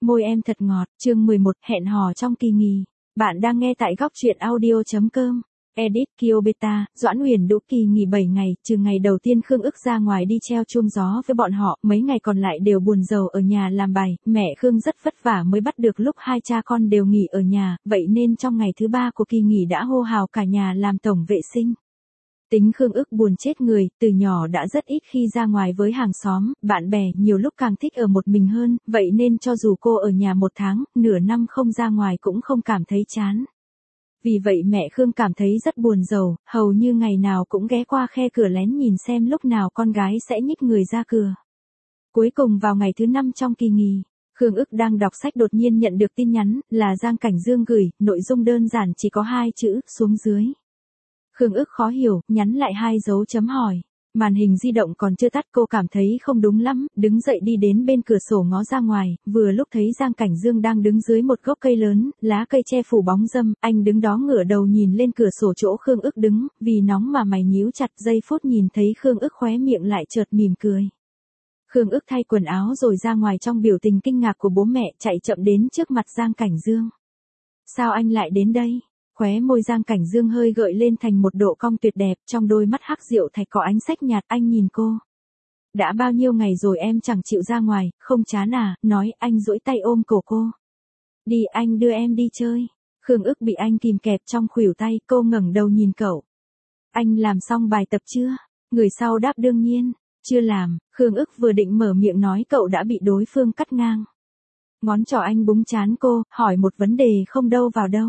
Môi em thật ngọt, chương 11, hẹn hò trong kỳ nghỉ. Bạn đang nghe tại góc truyện audio.com. Edit Kiobeta, Doãn Huyền Đỗ kỳ nghỉ 7 ngày, trừ ngày đầu tiên Khương Ức ra ngoài đi treo chuông gió với bọn họ, mấy ngày còn lại đều buồn rầu ở nhà làm bài, mẹ Khương rất vất vả mới bắt được lúc hai cha con đều nghỉ ở nhà, vậy nên trong ngày thứ 3 của kỳ nghỉ đã hô hào cả nhà làm tổng vệ sinh. Tính Khương Ức buồn chết người, từ nhỏ đã rất ít khi ra ngoài với hàng xóm, bạn bè, nhiều lúc càng thích ở một mình hơn, vậy nên cho dù cô ở nhà 1 tháng, nửa năm không ra ngoài cũng không cảm thấy chán. Vì vậy mẹ Khương cảm thấy rất buồn rầu, hầu như ngày nào cũng ghé qua khe cửa lén nhìn xem lúc nào con gái sẽ nhích người ra cửa. Cuối cùng vào ngày thứ 5 trong kỳ nghỉ, Khương Ức đang đọc sách đột nhiên nhận được tin nhắn, là Giang Cảnh Dương gửi, nội dung đơn giản chỉ có 2 chữ, xuống dưới. Khương Ức khó hiểu, nhắn lại 2 dấu chấm hỏi. Màn hình di động còn chưa tắt, cô cảm thấy không đúng lắm, đứng dậy đi đến bên cửa sổ ngó ra ngoài, vừa lúc thấy Giang Cảnh Dương đang đứng dưới một gốc cây lớn, lá cây che phủ bóng râm, anh đứng đó ngửa đầu nhìn lên cửa sổ chỗ Khương Ức đứng, vì nóng mà mày nhíu chặt, giây phút nhìn thấy Khương Ức khóe miệng lại chợt mỉm cười. Khương Ức thay quần áo rồi ra ngoài trong biểu tình kinh ngạc của bố mẹ, chạy chậm đến trước mặt Giang Cảnh Dương. Sao anh lại đến đây? Khóe môi Giang Cảnh Dương hơi gợi lên thành một độ cong tuyệt đẹp, trong đôi mắt hắc rượu thạch có ánh sắc nhạt, anh nhìn cô. Đã bao nhiêu ngày rồi em chẳng chịu ra ngoài, không chán à, nói, anh duỗi tay ôm cổ cô. Đi, anh đưa em đi chơi. Khương Ức bị anh kìm kẹp trong khuỷu tay, cô ngẩng đầu nhìn cậu. Anh làm xong bài tập chưa? Người sau đáp đương nhiên, chưa làm. Khương Ức vừa định mở miệng nói cậu đã bị đối phương cắt ngang. Ngón trỏ anh búng trán cô, hỏi một vấn đề không đâu vào đâu.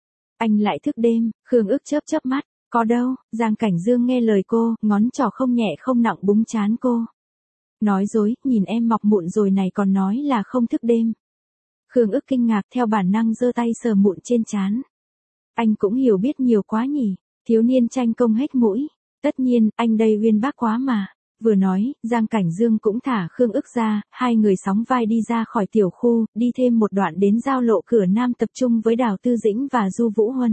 Anh lại thức đêm, Khương Ức chớp chớp mắt, có đâu, Giang Cảnh Dương nghe lời cô, ngón trỏ không nhẹ không nặng búng trán cô. Nói dối, nhìn em mọc mụn rồi này còn nói là không thức đêm. Khương Ức kinh ngạc theo bản năng giơ tay sờ mụn trên trán. Anh cũng hiểu biết nhiều quá nhỉ, thiếu niên tranh công hết mũi. Tất nhiên, anh đây uyên bác quá mà. Vừa nói, Giang Cảnh Dương cũng thả Khương Ức ra, hai người sóng vai đi ra khỏi tiểu khu, đi thêm một đoạn đến giao lộ cửa Nam tập trung với Đào Tư Dĩnh và Du Vũ Huân.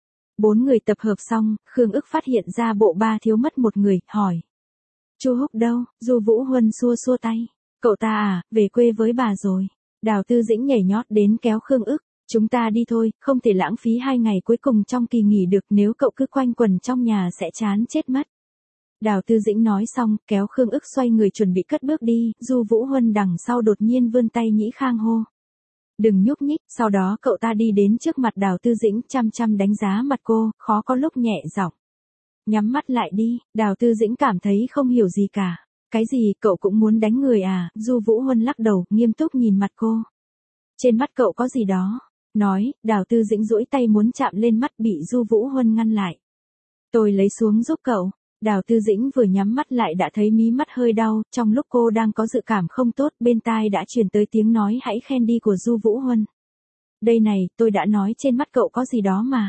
4 người tập hợp xong, Khương Ức phát hiện ra bộ ba thiếu mất một người, hỏi. Chu Húc đâu? Du Vũ Huân xua xua tay. Cậu ta à, về quê với bà rồi. Đào Tư Dĩnh nhảy nhót đến kéo Khương Ức. Chúng ta đi thôi, không thể lãng phí 2 ngày cuối cùng trong kỳ nghỉ được, nếu cậu cứ quanh quẩn trong nhà sẽ chán chết mất. Đào Tư Dĩnh nói xong, kéo Khương Ức xoay người chuẩn bị cất bước đi, Du Vũ Huân đằng sau đột nhiên vươn tay nhĩ khang hô. Đừng nhúc nhích, sau đó cậu ta đi đến trước mặt Đào Tư Dĩnh, chăm chăm đánh giá mặt cô, khó có lúc nhẹ giọng. Nhắm mắt lại đi, Đào Tư Dĩnh cảm thấy không hiểu gì cả. Cái gì, cậu cũng muốn đánh người à? Du Vũ Huân lắc đầu, nghiêm túc nhìn mặt cô. Trên mắt cậu có gì đó? Nói, Đào Tư Dĩnh duỗi tay muốn chạm lên mắt bị Du Vũ Huân ngăn lại. Tôi lấy xuống giúp cậu. Đào Tư Dĩnh vừa nhắm mắt lại đã thấy mí mắt hơi đau, trong lúc cô đang có dự cảm không tốt, bên tai đã truyền tới tiếng nói hãy khen đi của Du Vũ Huân. Đây này, tôi đã nói trên mắt cậu có gì đó mà.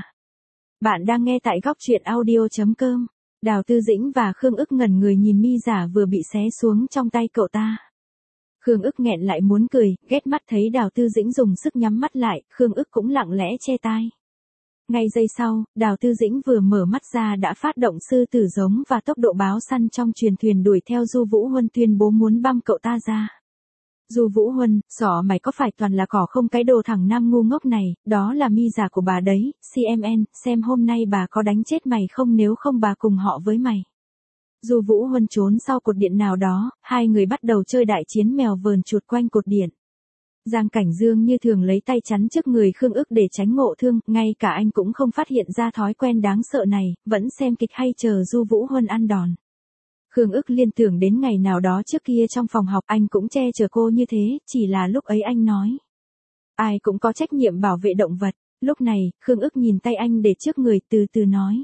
Bạn đang nghe tại góc truyện audio.com. Đào Tư Dĩnh và Khương Ức ngẩn người nhìn mi giả vừa bị xé xuống trong tay cậu ta. Khương Ức nghẹn lại muốn cười, ghét mắt thấy Đào Tư Dĩnh dùng sức nhắm mắt lại, Khương Ức cũng lặng lẽ che tai. Ngay giây sau, Đào Tư Dĩnh vừa mở mắt ra đã phát động sư tử giống và tốc độ báo săn trong truyền thuyền đuổi theo Du Vũ Huân tuyên bố muốn băm cậu ta ra. Du Vũ Huân, xỏ mày có phải toàn là cỏ không cái đồ thằng nam ngu ngốc này, đó là mi giả của bà đấy, CMN, xem hôm nay bà có đánh chết mày không nếu không bà cùng họ với mày. Du Vũ Huân trốn sau cột điện nào đó, hai người bắt đầu chơi đại chiến mèo vờn chuột quanh cột điện. Giang Cảnh Dương như thường lấy tay chắn trước người Khương Ức để tránh ngộ thương, ngay cả anh cũng không phát hiện ra thói quen đáng sợ này, vẫn xem kịch hay chờ Du Vũ Huân ăn đòn. Khương Ức liên tưởng đến ngày nào đó trước kia trong phòng học anh cũng che chở cô như thế, chỉ là lúc ấy anh nói. Ai cũng có trách nhiệm bảo vệ động vật, lúc này, Khương Ức nhìn tay anh để trước người từ từ nói.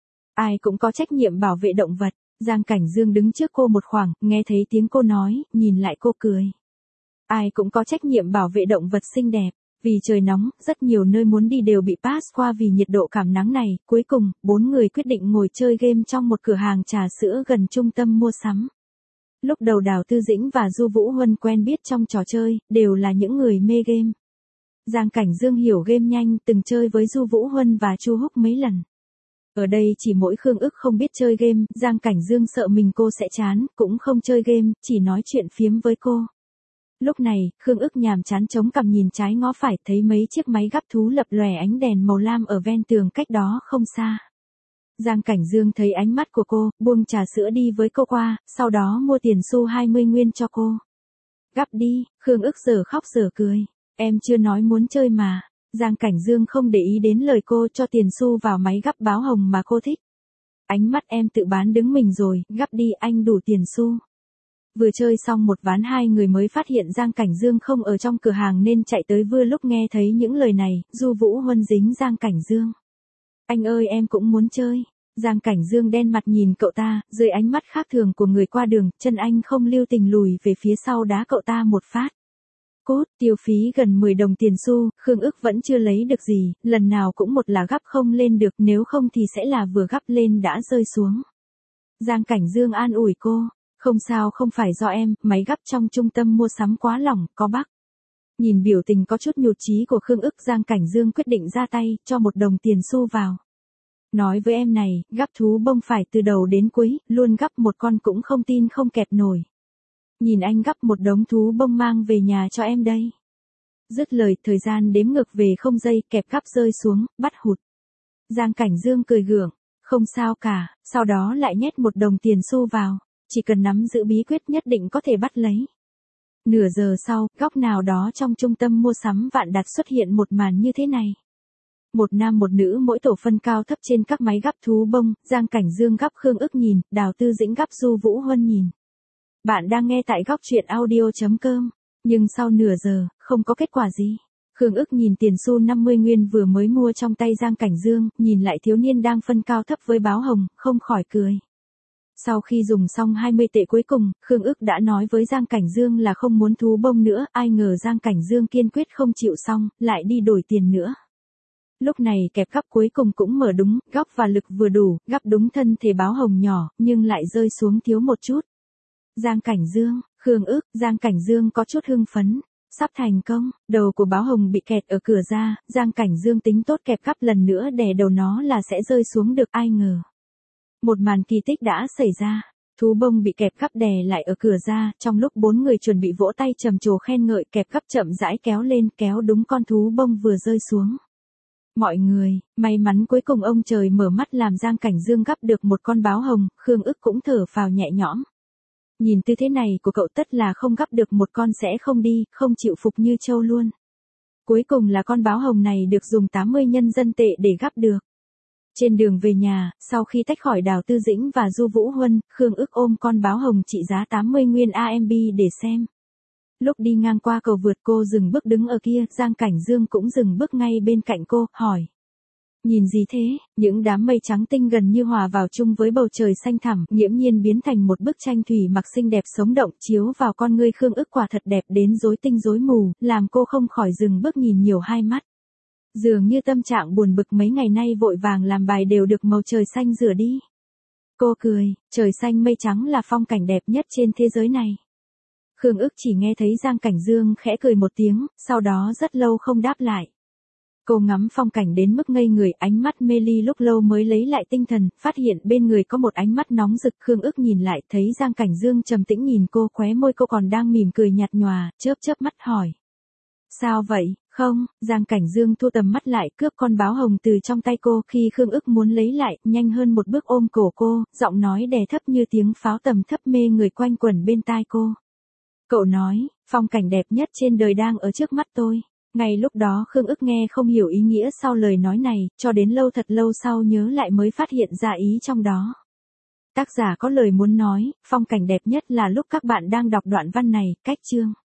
Ai cũng có trách nhiệm bảo vệ động vật, Giang Cảnh Dương đứng trước cô một khoảng, nghe thấy tiếng cô nói, nhìn lại cô cười. Ai cũng có trách nhiệm bảo vệ động vật xinh đẹp, vì trời nóng, rất nhiều nơi muốn đi đều bị pass qua vì nhiệt độ cảm nắng này, cuối cùng, 4 người quyết định ngồi chơi game trong một cửa hàng trà sữa gần trung tâm mua sắm. Lúc đầu Đào Tư Dĩnh và Du Vũ Huân quen biết trong trò chơi, đều là những người mê game. Giang Cảnh Dương hiểu game nhanh, từng chơi với Du Vũ Huân và Chu Húc mấy lần. Ở đây chỉ mỗi Khương Ức không biết chơi game, Giang Cảnh Dương sợ mình cô sẽ chán, cũng không chơi game, chỉ nói chuyện phiếm với cô. Lúc này, Khương ức nhàm chán chống cằm nhìn trái ngó phải thấy mấy chiếc máy gắp thú lập lòe ánh đèn màu lam ở ven tường cách đó không xa. Giang Cảnh Dương thấy ánh mắt của cô, buông trà sữa đi với cô qua, sau đó mua tiền xu 20 nguyên cho cô. Gắp đi, Khương ức giờ khóc giờ cười. Em chưa nói muốn chơi mà. Giang Cảnh Dương không để ý đến lời cô cho tiền xu vào máy gắp báo hồng mà cô thích. Ánh mắt em tự bán đứng mình rồi, gắp đi anh đủ tiền xu. Vừa chơi xong một ván hai người mới phát hiện Giang Cảnh Dương không ở trong cửa hàng nên chạy tới vừa lúc nghe thấy những lời này, Du Vũ Huân dính Giang Cảnh Dương. Anh ơi em cũng muốn chơi. Giang Cảnh Dương đen mặt nhìn cậu ta, dưới ánh mắt khác thường của người qua đường, chân anh không lưu tình lùi về phía sau đá cậu ta một phát. Cốt, tiêu phí gần 10 đồng tiền xu, Khương ức vẫn chưa lấy được gì, lần nào cũng một là gắp không lên được, nếu không thì sẽ là vừa gắp lên đã rơi xuống. Giang Cảnh Dương an ủi cô, không sao không phải do em, máy gắp trong trung tâm mua sắm quá lỏng, có bác. Nhìn biểu tình có chút nhụt chí của Khương ức, Giang Cảnh Dương quyết định ra tay, cho 1 đồng tiền xu vào. Nói với em này, gắp thú bông phải từ đầu đến cuối, luôn gắp một con cũng không tin không kẹp nổi. Nhìn anh gắp một đống thú bông mang về nhà cho em đây. Dứt lời, thời gian đếm ngược về 0 giây, kẹp gắp rơi xuống, bắt hụt. Giang Cảnh Dương cười gượng, không sao cả, sau đó lại nhét 1 đồng tiền xu vào, chỉ cần nắm giữ bí quyết nhất định có thể bắt lấy. Nửa giờ sau, góc nào đó trong trung tâm mua sắm Vạn Đạt xuất hiện một màn như thế này. Một nam một nữ mỗi tổ phân cao thấp trên các máy gắp thú bông, Giang Cảnh Dương gắp Khương ức nhìn, Đào Tư Dĩnh gắp Du Vũ Huân nhìn. Bạn đang nghe tại góc truyện audio.com, nhưng sau nửa giờ, không có kết quả gì. Khương ức nhìn tiền xu 50 nguyên vừa mới mua trong tay Giang Cảnh Dương, nhìn lại thiếu niên đang phân cao thấp với báo hồng, không khỏi cười. Sau khi dùng xong 20 tệ cuối cùng, Khương ức đã nói với Giang Cảnh Dương là không muốn thú bông nữa, ai ngờ Giang Cảnh Dương kiên quyết không chịu xong, lại đi đổi tiền nữa. Lúc này kẹp gắp cuối cùng cũng mở đúng, góc và lực vừa đủ, gắp đúng thân thể báo hồng nhỏ, nhưng lại rơi xuống thiếu một chút. Giang Cảnh Dương, Khương ức, Giang Cảnh Dương có chút hưng phấn. Sắp thành công, đầu của báo hồng bị kẹt ở cửa ra, Giang Cảnh Dương tính tốt kẹp gắp lần nữa đè đầu nó là sẽ rơi xuống được, ai ngờ. Một màn kỳ tích đã xảy ra, thú bông bị kẹp gắp đè lại ở cửa ra, trong lúc 4 người chuẩn bị vỗ tay trầm trồ khen ngợi, kẹp gắp chậm rãi kéo lên, kéo đúng con thú bông vừa rơi xuống. Mọi người, may mắn cuối cùng ông trời mở mắt làm Giang Cảnh Dương gắp được một con báo hồng, Khương ức cũng thở phào nhẹ nhõm. Nhìn tư thế này của cậu tất là không gắp được một con sẽ không đi, không chịu phục như trâu luôn. Cuối cùng là con báo hồng này được dùng 80 nhân dân tệ để gắp được. Trên đường về nhà, sau khi tách khỏi Đào Tư Dĩnh và Du Vũ Huân, Khương ức ôm con báo hồng trị giá 80 nguyên AMB để xem. Lúc đi ngang qua cầu vượt cô dừng bước đứng ở kia, Giang Cảnh Dương cũng dừng bước ngay bên cạnh cô, hỏi. Nhìn gì thế? Những đám mây trắng tinh gần như hòa vào chung với bầu trời xanh thẳm, nghiễm nhiên biến thành một bức tranh thủy mặc xinh đẹp sống động chiếu vào con ngươi Khương ức quả thật đẹp đến rối tinh rối mù, làm cô không khỏi dừng bước nhìn nhiều hai mắt. Dường như tâm trạng buồn bực mấy ngày nay vội vàng làm bài đều được màu trời xanh rửa đi. Cô cười, trời xanh mây trắng là phong cảnh đẹp nhất trên thế giới này. Khương ức chỉ nghe thấy Giang Cảnh Dương khẽ cười một tiếng, sau đó rất lâu không đáp lại. Cô ngắm phong cảnh đến mức ngây người, ánh mắt mê ly lúc lâu mới lấy lại tinh thần, phát hiện bên người có một ánh mắt nóng rực. Khương ức nhìn lại thấy Giang Cảnh Dương trầm tĩnh nhìn cô, khóe môi cô còn đang mỉm cười nhạt nhòa, chớp chớp mắt hỏi. Sao vậy, không? Giang Cảnh Dương thu tầm mắt lại, cướp con báo hồng từ trong tay cô, khi Khương ức muốn lấy lại, nhanh hơn một bước ôm cổ cô, giọng nói đè thấp như tiếng pháo tầm thấp mê người quanh quẩn bên tai cô. Cậu nói, phong cảnh đẹp nhất trên đời đang ở trước mắt tôi. Ngay lúc đó Khương ức nghe không hiểu ý nghĩa sau lời nói này, cho đến lâu thật lâu sau nhớ lại mới phát hiện ra ý trong đó. Tác giả có lời muốn nói, phong cảnh đẹp nhất là lúc các bạn đang đọc đoạn văn này, cách chương.